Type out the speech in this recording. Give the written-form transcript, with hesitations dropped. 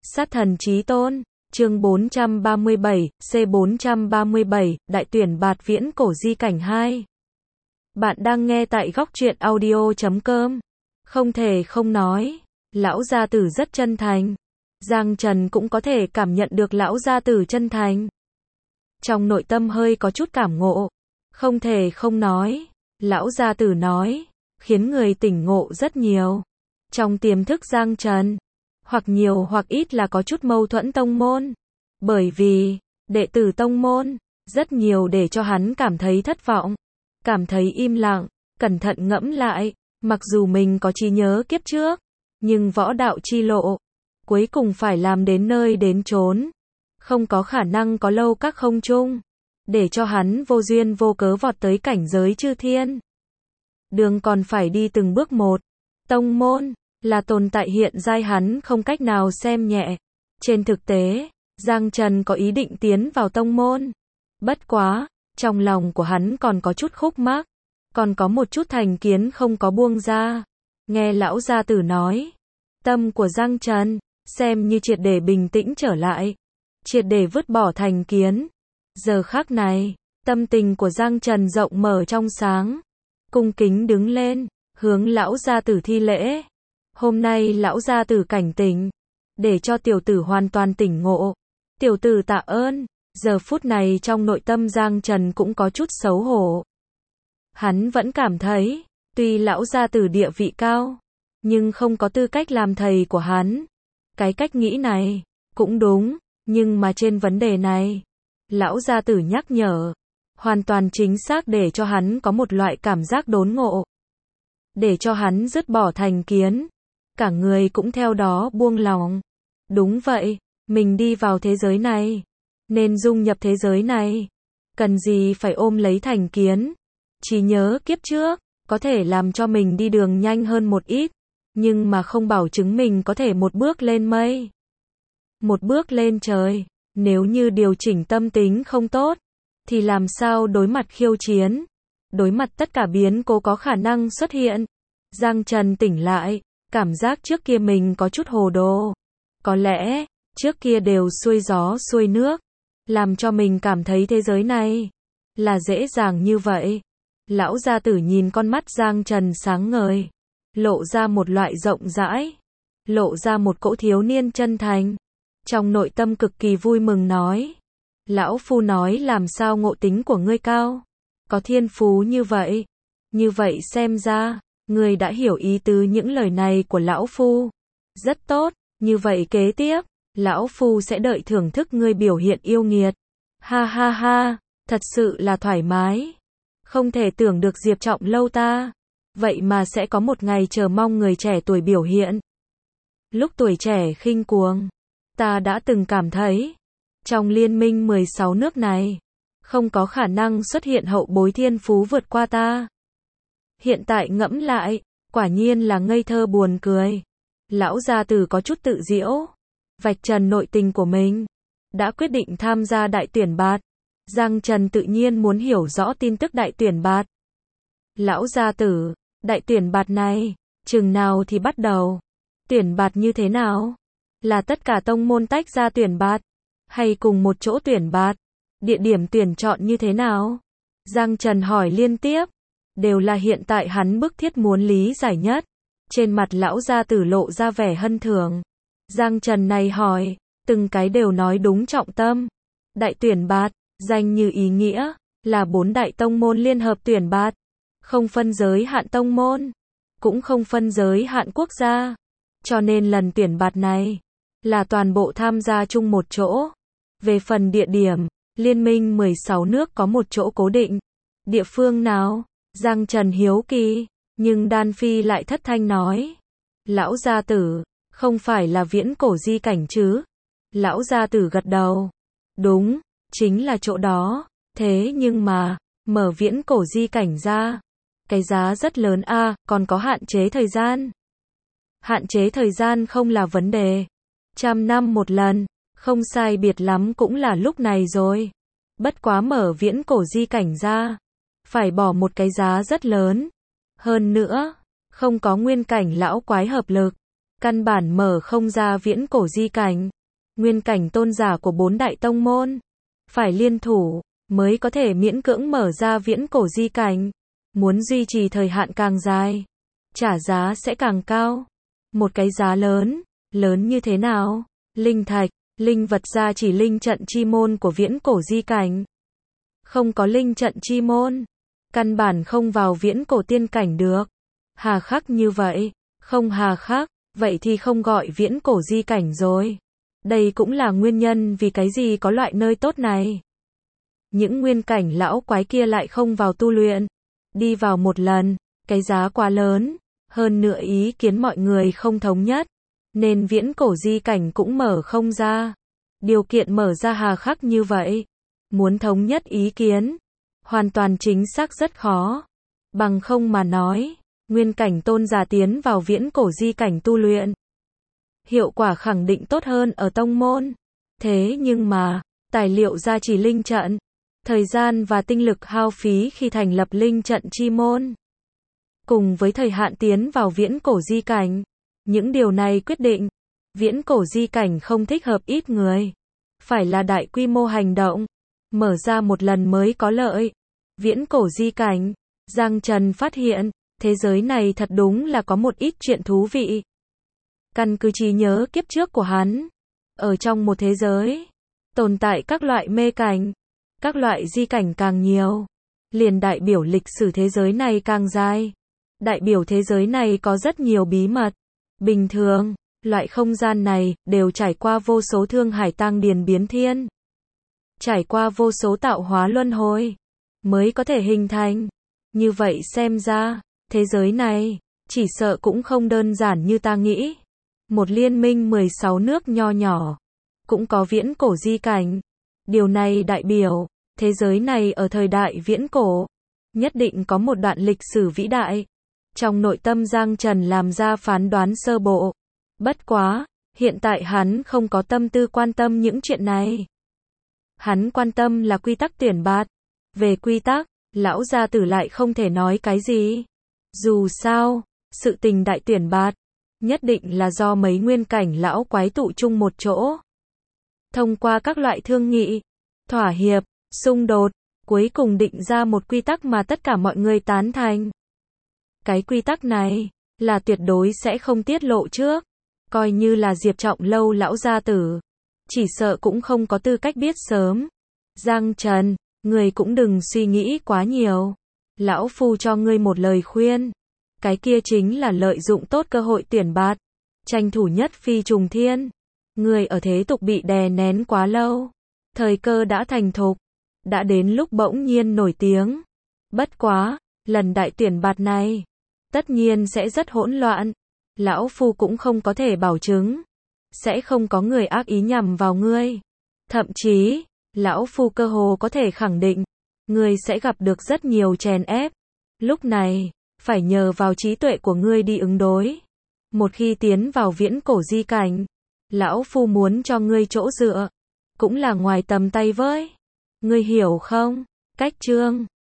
Sát thần chí tôn, chương 437, C437, đại tuyển bạt viễn cổ di cảnh 2. Bạn đang nghe tại góc truyện audio.com. Không thể không nói, lão gia tử rất chân thành. Giang Trần cũng có thể cảm nhận được lão gia tử chân thành. Trong nội tâm hơi có chút cảm ngộ. Không thể không nói, lão gia tử nói, khiến người tỉnh ngộ rất nhiều. Trong tiềm thức Giang Trần, hoặc nhiều hoặc ít là có chút mâu thuẫn tông môn. Bởi vì, đệ tử tông môn, rất nhiều để cho hắn cảm thấy thất vọng, cảm thấy im lặng, cẩn thận ngẫm lại, mặc dù mình có trí nhớ kiếp trước, nhưng võ đạo chi lộ, cuối cùng phải làm đến nơi đến chốn, không có khả năng có lâu các không chung, để cho hắn vô duyên vô cớ vọt tới cảnh giới chư thiên. Đường còn phải đi từng bước một, tông môn, là tồn tại hiện giai hắn không cách nào xem nhẹ. Trên thực tế, Giang Trần có ý định tiến vào tông môn. Bất quá, trong lòng của hắn còn có chút khúc mắc, còn có một chút thành kiến không có buông ra. Nghe lão gia tử nói, tâm của Giang Trần, xem như triệt để bình tĩnh trở lại, triệt để vứt bỏ thành kiến. Giờ khắc này, tâm tình của Giang Trần rộng mở trong sáng, cung kính đứng lên, hướng lão gia tử thi lễ. Hôm nay lão gia tử cảnh tỉnh, để cho tiểu tử hoàn toàn tỉnh ngộ. Tiểu tử tạ ơn. Giờ phút này trong nội tâm Giang Trần cũng có chút xấu hổ. Hắn vẫn cảm thấy, tuy lão gia tử địa vị cao, nhưng không có tư cách làm thầy của hắn. Cái cách nghĩ này, cũng đúng, nhưng mà trên vấn đề này, lão gia tử nhắc nhở, hoàn toàn chính xác để cho hắn có một loại cảm giác đốn ngộ. Để cho hắn dứt bỏ thành kiến, cả người cũng theo đó buông lòng. Đúng vậy, mình đi vào thế giới này, nên dung nhập thế giới này, cần gì phải ôm lấy thành kiến. Chỉ nhớ kiếp trước, có thể làm cho mình đi đường nhanh hơn một ít, nhưng mà không bảo chứng mình có thể một bước lên mây, một bước lên trời. Nếu như điều chỉnh tâm tính không tốt, thì làm sao đối mặt khiêu chiến, đối mặt tất cả biến cố có khả năng xuất hiện. Giang Trần tỉnh lại, cảm giác trước kia mình có chút hồ đồ. Có lẽ, trước kia đều xuôi gió xuôi nước, làm cho mình cảm thấy thế giới này là dễ dàng như vậy. Lão gia tử nhìn con mắt Giang Trần sáng ngời, lộ ra một loại rộng rãi, lộ ra một cỗ thiếu niên chân thành. Trong nội tâm cực kỳ vui mừng nói, lão phu nói làm sao ngộ tính của ngươi cao, có thiên phú như vậy. Như vậy xem ra, ngươi đã hiểu ý tứ những lời này của lão phu. Rất tốt, như vậy kế tiếp, lão phu sẽ đợi thưởng thức ngươi biểu hiện yêu nghiệt. Ha ha ha, thật sự là thoải mái. Không thể tưởng được Diệp Trọng Lâu ta, vậy mà sẽ có một ngày chờ mong người trẻ tuổi biểu hiện. Lúc tuổi trẻ khinh cuồng, ta đã từng cảm thấy, trong liên minh 16 nước này, không có khả năng xuất hiện hậu bối thiên phú vượt qua ta. Hiện tại ngẫm lại, quả nhiên là ngây thơ buồn cười. Lão gia tử có chút tự giễu, vạch trần nội tình của mình, đã quyết định tham gia đại tuyển bạt. Giang Trần tự nhiên muốn hiểu rõ tin tức đại tuyển bạt. Lão gia tử, đại tuyển bạt này, chừng nào thì bắt đầu? Tuyển bạt như thế nào? Là tất cả tông môn tách ra tuyển bạt, hay cùng một chỗ tuyển bạt? Địa điểm tuyển chọn như thế nào? Giang Trần hỏi liên tiếp, đều là hiện tại hắn bức thiết muốn lý giải nhất. Trên mặt lão gia tử lộ ra vẻ hân thường. Giang Trần này hỏi, từng cái đều nói đúng trọng tâm. Đại tuyển bạt, danh như ý nghĩa, là 4 đại tông môn liên hợp tuyển bạt. Không phân giới hạn tông môn, cũng không phân giới hạn quốc gia. Cho nên lần tuyển bạt này, là toàn bộ tham gia chung một chỗ. Về phần địa điểm, liên minh 16 nước có một chỗ cố định. Địa phương nào? Giang Trần hiếu kỳ, nhưng Đan Phi lại thất thanh nói. Lão gia tử, không phải là viễn cổ di cảnh chứ? Lão gia tử gật đầu. Đúng, chính là chỗ đó. Thế nhưng mà, mở viễn cổ di cảnh ra, cái giá rất lớn a, còn có hạn chế thời gian. Hạn chế thời gian không là vấn đề. 100 năm một lần, không sai biệt lắm cũng là lúc này rồi. Bất quá mở viễn cổ di cảnh ra, phải bỏ một cái giá rất lớn. Hơn nữa, không có nguyên cảnh lão quái hợp lực, căn bản mở không ra viễn cổ di cảnh. nguyên cảnh tôn giả của 4 đại tông môn, phải liên thủ, mới có thể miễn cưỡng mở ra viễn cổ di cảnh. Muốn duy trì thời hạn càng dài, trả giá sẽ càng cao. Một cái giá lớn, lớn như thế nào? Linh thạch, linh vật gia chỉ linh trận chi môn của viễn cổ di cảnh. Không có linh trận chi môn, căn bản không vào viễn cổ tiên cảnh được. Hà khắc như vậy, không hà khắc, vậy thì không gọi viễn cổ di cảnh rồi. Đây cũng là nguyên nhân vì cái gì có loại nơi tốt này. Những nguyên cảnh lão quái kia lại không vào tu luyện. Đi vào một lần, cái giá quá lớn, hơn nữa ý kiến mọi người không thống nhất, nên viễn cổ di cảnh cũng mở không ra. Điều kiện mở ra hà khắc như vậy, muốn thống nhất ý kiến, hoàn toàn chính xác rất khó. Bằng không mà nói, nguyên cảnh tôn giả tiến vào viễn cổ di cảnh tu luyện, hiệu quả khẳng định tốt hơn ở tông môn. Thế nhưng mà, tài liệu gia trì linh trận, thời gian và tinh lực hao phí khi thành lập linh trận chi môn, cùng với thời hạn tiến vào viễn cổ di cảnh, những điều này quyết định, viễn cổ di cảnh không thích hợp ít người. Phải là đại quy mô hành động, mở ra một lần mới có lợi. Viễn cổ di cảnh, Giang Trần phát hiện, thế giới này thật đúng là có một ít chuyện thú vị. Căn cứ trí nhớ kiếp trước của hắn, ở trong một thế giới, tồn tại các loại mê cảnh, các loại di cảnh càng nhiều, liền đại biểu lịch sử thế giới này càng dài. Đại biểu thế giới này có rất nhiều bí mật. Bình thường, loại không gian này đều trải qua vô số thương hải tang điền biến thiên, trải qua vô số tạo hóa luân hồi, mới có thể hình thành. Như vậy xem ra, thế giới này, chỉ sợ cũng không đơn giản như ta nghĩ. Một liên minh 16 nước nho nhỏ, cũng có viễn cổ di cảnh. Điều này đại biểu, thế giới này ở thời đại viễn cổ, nhất định có một đoạn lịch sử vĩ đại. Trong nội tâm Giang Trần làm ra phán đoán sơ bộ. Bất quá, hiện tại hắn không có tâm tư quan tâm những chuyện này. Hắn quan tâm là quy tắc tuyển bạt. Về quy tắc, lão gia tử lại không thể nói cái gì. Dù sao, sự tình đại tuyển bạt, nhất định là do mấy nguyên cảnh lão quái tụ chung một chỗ. Thông qua các loại thương nghị, thỏa hiệp, xung đột, cuối cùng định ra một quy tắc mà tất cả mọi người tán thành. Cái quy tắc này, là tuyệt đối sẽ không tiết lộ trước. Coi như là Diệp Trọng Lâu lão gia tử, chỉ sợ cũng không có tư cách biết sớm. Giang Trần, người cũng đừng suy nghĩ quá nhiều. Lão phu cho ngươi một lời khuyên. Cái kia chính là lợi dụng tốt cơ hội tuyển bạt, tranh thủ nhất phi trùng thiên. Người ở thế tục bị đè nén quá lâu, thời cơ đã thành thục, đã đến lúc bỗng nhiên nổi tiếng. Bất quá, lần đại tuyển bạt này, tất nhiên sẽ rất hỗn loạn. Lão phu cũng không có thể bảo chứng, sẽ không có người ác ý nhằm vào ngươi. Thậm chí, lão phu cơ hồ có thể khẳng định, ngươi sẽ gặp được rất nhiều chèn ép. Lúc này, phải nhờ vào trí tuệ của ngươi đi ứng đối. Một khi tiến vào viễn cổ di cảnh, lão phu muốn cho ngươi chỗ dựa, cũng là ngoài tầm tay với. Ngươi hiểu không? Cách chương